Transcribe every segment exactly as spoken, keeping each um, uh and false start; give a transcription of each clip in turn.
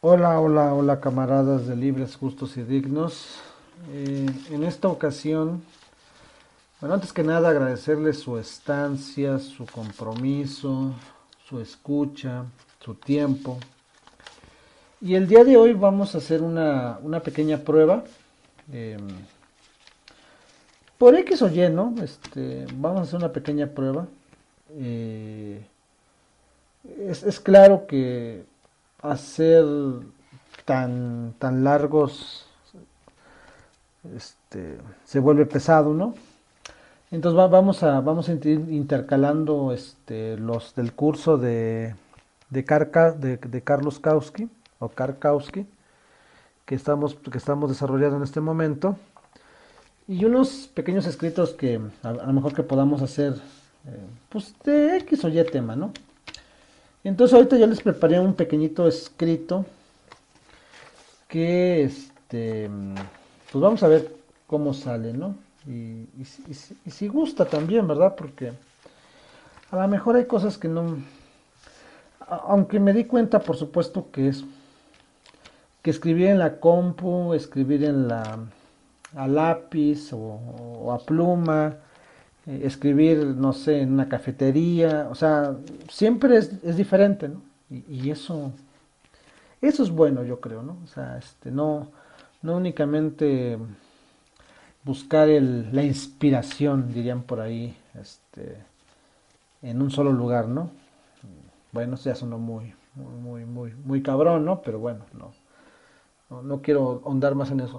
Hola, hola, hola camaradas de Libres, Justos y Dignos. Eh, en esta ocasión, bueno, antes que nada agradecerles su estancia, su compromiso, su escucha, su tiempo. Y el día de hoy vamos a hacer una, una pequeña prueba. eh, por X o Y, ¿no? Este, vamos a hacer una pequeña prueba. Eh, es, es claro que hacer tan, tan largos este, se vuelve pesado, ¿no? Entonces va- vamos a vamos a ir intercalando este, los del curso de de, Karka- de, de Carlos Kautsky o Karkowski que estamos que estamos desarrollando en este momento y unos pequeños escritos que a, a lo mejor que podamos hacer eh, pues de X o Y tema, ¿no? Entonces ahorita yo les preparé un pequeñito escrito que este pues vamos a ver cómo sale, ¿no? Y, y, si- y si y si gusta también, ¿verdad? Porque a lo mejor hay cosas que no, aunque me di cuenta, por supuesto, que es que escribir en la compu, escribir en la a lápiz o, o a pluma, eh, escribir, no sé, en una cafetería, o sea, siempre es, es diferente, ¿no? Y, y eso, eso es bueno, yo creo, ¿no? O sea, este, no, no únicamente buscar el, la inspiración, dirían por ahí, este, en un solo lugar, ¿no? Bueno, eso ya sonó muy, muy, muy, muy, muy cabrón, ¿no? Pero bueno, no, no, no quiero ahondar más en eso.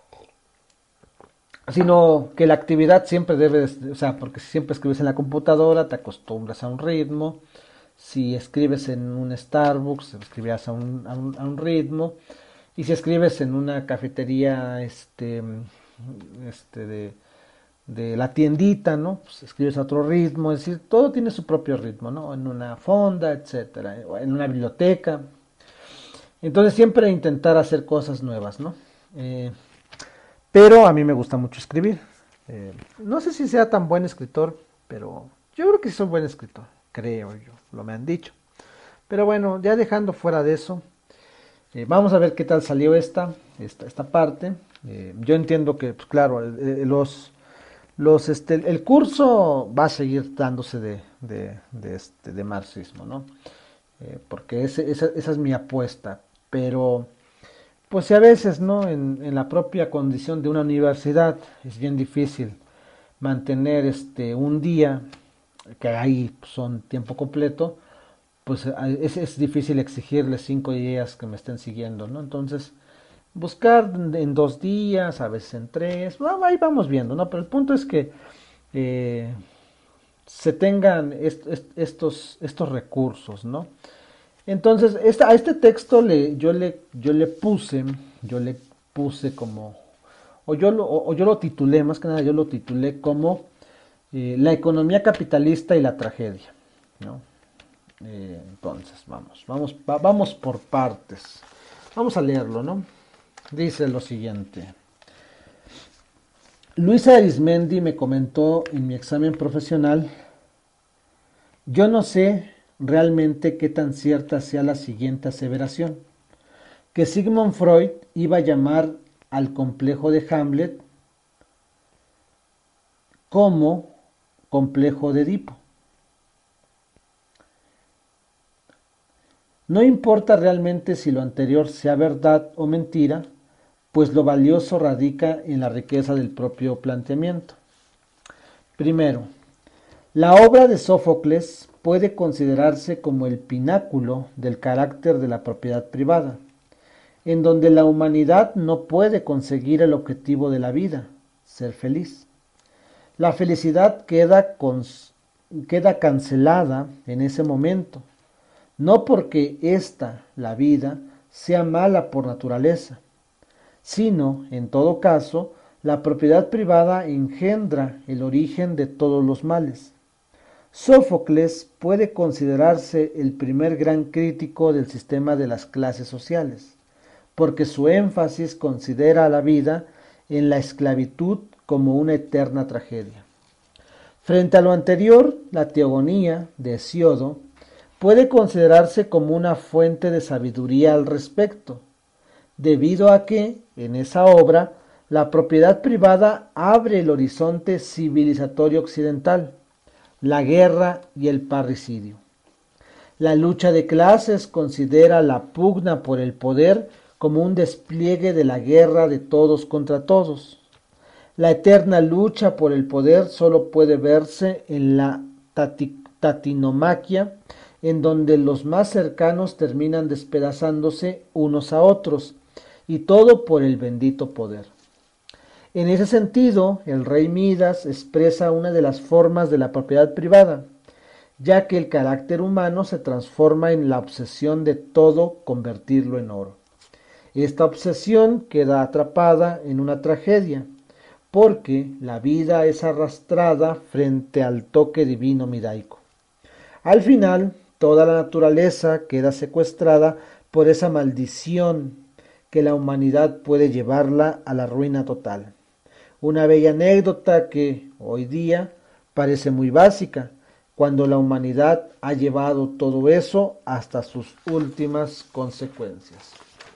Sino que la actividad siempre debe, de- o sea, porque si siempre escribes en la computadora, te acostumbras a un ritmo. Si escribes en un Starbucks, escribirás a un, a un, a un ritmo. Y si escribes en una cafetería, este, este de, de la tiendita, ¿no? Pues escribes a otro ritmo, es decir, todo tiene su propio ritmo, ¿no? En una fonda, etcétera, o en una biblioteca. Entonces siempre intentar hacer cosas nuevas, ¿no? Eh, pero a mí me gusta mucho escribir. Eh, no sé si sea tan buen escritor, pero yo creo que sí soy buen escritor, creo yo, lo me han dicho. Pero bueno, ya dejando fuera de eso, eh, vamos a ver qué tal salió esta, esta, esta parte. Eh, yo entiendo que, pues claro, eh, eh, los, los, este, el curso va a seguir dándose de, de, de, este, de marxismo, ¿no? Eh, porque ese, esa, esa es mi apuesta. Pero pues sí, a veces, ¿no? En, en la propia condición de una universidad es bien difícil mantener este un día, que ahí son tiempo completo, pues es, es difícil exigirles cinco días que me estén siguiendo, ¿no? Entonces, buscar en dos días, a veces en tres, bueno, ahí vamos viendo, ¿no? Pero el punto es que eh, se tengan est est estos, estos recursos, ¿no? Entonces, esta, a este texto le, yo, le, yo le puse, yo le puse como, o yo lo, o yo lo titulé, más que nada yo lo titulé como eh, la economía capitalista y la tragedia, ¿no? Eh, entonces, vamos, vamos, va- vamos por partes. Vamos a leerlo, ¿no? Dice lo siguiente. Luisa Arismendi me comentó en mi examen profesional, yo no sé realmente qué tan cierta sea la siguiente aseveración, que Sigmund Freud iba a llamar al complejo de Hamlet como complejo de Edipo. No importa realmente si lo anterior sea verdad o mentira, pues lo valioso radica en la riqueza del propio planteamiento. Primero, la obra de Sófocles puede considerarse como el pináculo del carácter de la propiedad privada, en donde la humanidad no puede conseguir el objetivo de la vida, ser feliz. La felicidad queda, cons- queda cancelada en ese momento, no porque ésta, la vida, sea mala por naturaleza, sino, en todo caso, la propiedad privada engendra el origen de todos los males. Sófocles puede considerarse el primer gran crítico del sistema de las clases sociales, porque su énfasis considera a la vida en la esclavitud como una eterna tragedia. Frente a lo anterior, la teogonía de Hesiodo puede considerarse como una fuente de sabiduría al respecto, debido a que, en esa obra, la propiedad privada abre el horizonte civilizatorio occidental, la guerra y el parricidio. La lucha de clases considera la pugna por el poder como un despliegue de la guerra de todos contra todos. La eterna lucha por el poder solo puede verse en la tati- tatinomaquia, en donde los más cercanos terminan despedazándose unos a otros, y todo por el bendito poder. En ese sentido, el rey Midas expresa una de las formas de la propiedad privada, ya que el carácter humano se transforma en la obsesión de todo convertirlo en oro. Esta obsesión queda atrapada en una tragedia, porque la vida es arrastrada frente al toque divino midaico. Al final, toda la naturaleza queda secuestrada por esa maldición que la humanidad puede llevarla a la ruina total. Una bella anécdota que, hoy día, parece muy básica, cuando la humanidad ha llevado todo eso hasta sus últimas consecuencias.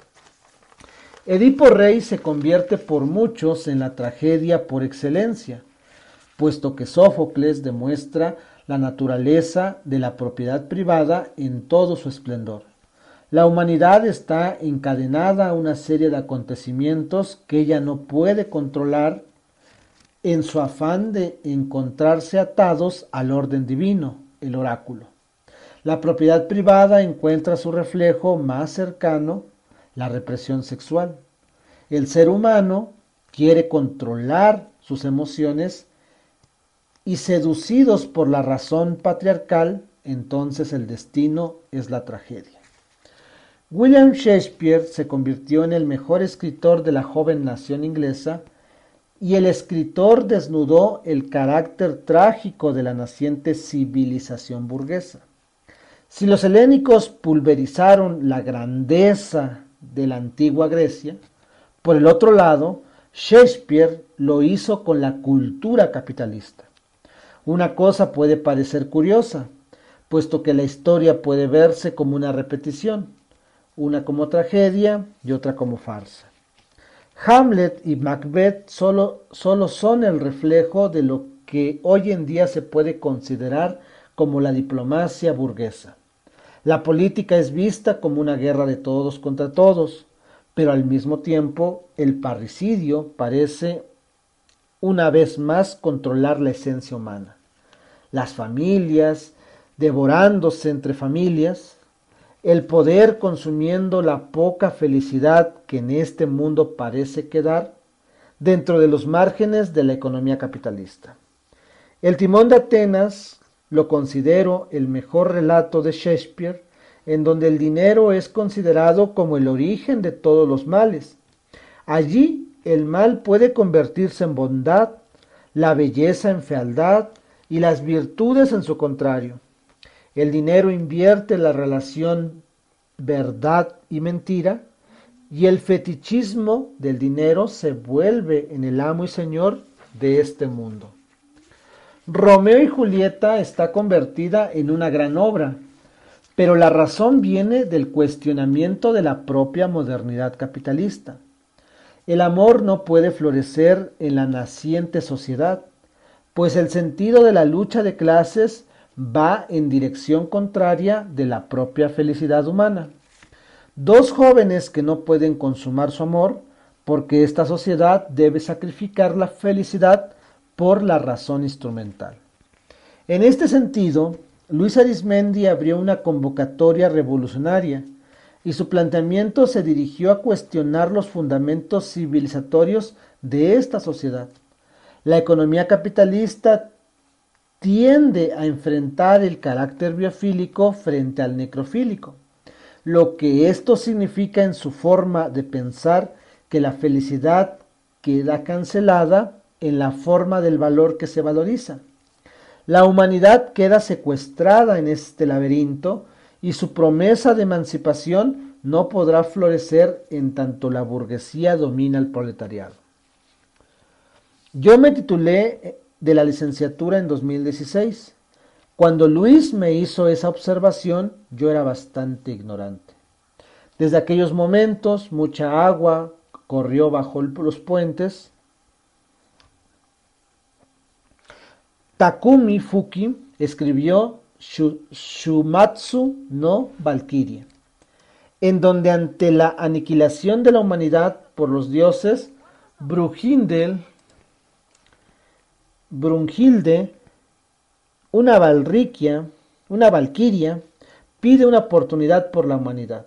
Edipo Rey se convierte por muchos en la tragedia por excelencia, puesto que Sófocles demuestra la naturaleza de la propiedad privada en todo su esplendor. La humanidad está encadenada a una serie de acontecimientos que ella no puede controlar en su afán de encontrarse atados al orden divino, el oráculo. La propiedad privada encuentra su reflejo más cercano, la represión sexual. El ser humano quiere controlar sus emociones y, seducidos por la razón patriarcal, entonces el destino es la tragedia. William Shakespeare se convirtió en el mejor escritor de la joven nación inglesa, y el escritor desnudó el carácter trágico de la naciente civilización burguesa. Si los helénicos pulverizaron la grandeza de la antigua Grecia, por el otro lado, Shakespeare lo hizo con la cultura capitalista. Una cosa puede parecer curiosa, puesto que la historia puede verse como una repetición, una como tragedia y otra como farsa. Hamlet y Macbeth solo, solo son el reflejo de lo que hoy en día se puede considerar como la diplomacia burguesa. La política es vista como una guerra de todos contra todos, pero al mismo tiempo el parricidio parece una vez más controlar la esencia humana. Las familias devorándose entre familias, el poder consumiendo la poca felicidad que en este mundo parece quedar dentro de los márgenes de la economía capitalista. El Timón de Atenas lo considero el mejor relato de Shakespeare, en donde el dinero es considerado como el origen de todos los males. Allí el mal puede convertirse en bondad, la belleza en fealdad y las virtudes en su contrario. El dinero invierte la relación verdad y mentira, y el fetichismo del dinero se vuelve en el amo y señor de este mundo. Romeo y Julieta está convertida en una gran obra, pero la razón viene del cuestionamiento de la propia modernidad capitalista. El amor no puede florecer en la naciente sociedad, pues el sentido de la lucha de clases va en dirección contraria de la propia felicidad humana. Dos jóvenes que no pueden consumar su amor porque esta sociedad debe sacrificar la felicidad por la razón instrumental. En este sentido, Luis Arizmendi abrió una convocatoria revolucionaria y su planteamiento se dirigió a cuestionar los fundamentos civilizatorios de esta sociedad. La economía capitalista tiende a enfrentar el carácter biofílico frente al necrofílico, lo que esto significa en su forma de pensar que la felicidad queda cancelada en la forma del valor que se valoriza. La humanidad queda secuestrada en este laberinto y su promesa de emancipación no podrá florecer en tanto la burguesía domina el proletariado. Yo me titulé de la licenciatura en dos mil dieciséis, Cuando Luis me hizo esa observación, yo era bastante ignorante. Desde aquellos momentos, mucha agua corrió bajo los puentes. Takumi Fuki escribió Shumatsu no Valkyrie, en donde ante la aniquilación de la humanidad por los dioses, Brunhilde, Brunhilde una valriquia, una valquiria, pide una oportunidad por la humanidad.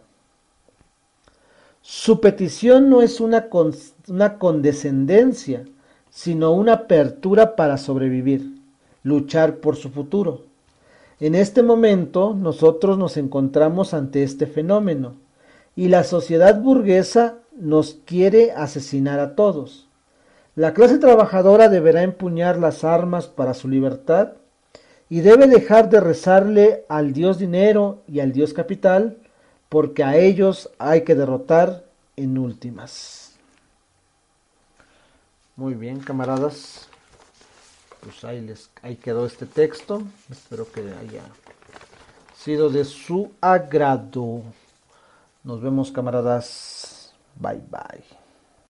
Su petición no es una, con, una condescendencia, sino una apertura para sobrevivir, luchar por su futuro. En este momento nosotros nos encontramos ante este fenómeno y la sociedad burguesa nos quiere asesinar a todos. La clase trabajadora deberá empuñar las armas para su libertad y debe dejar de rezarle al dios dinero y al dios capital, porque a ellos hay que derrotar en últimas. Muy bien, camaradas. Pues ahí, les, ahí quedó este texto. Espero que haya sido de su agrado. Nos vemos, camaradas. Bye, bye.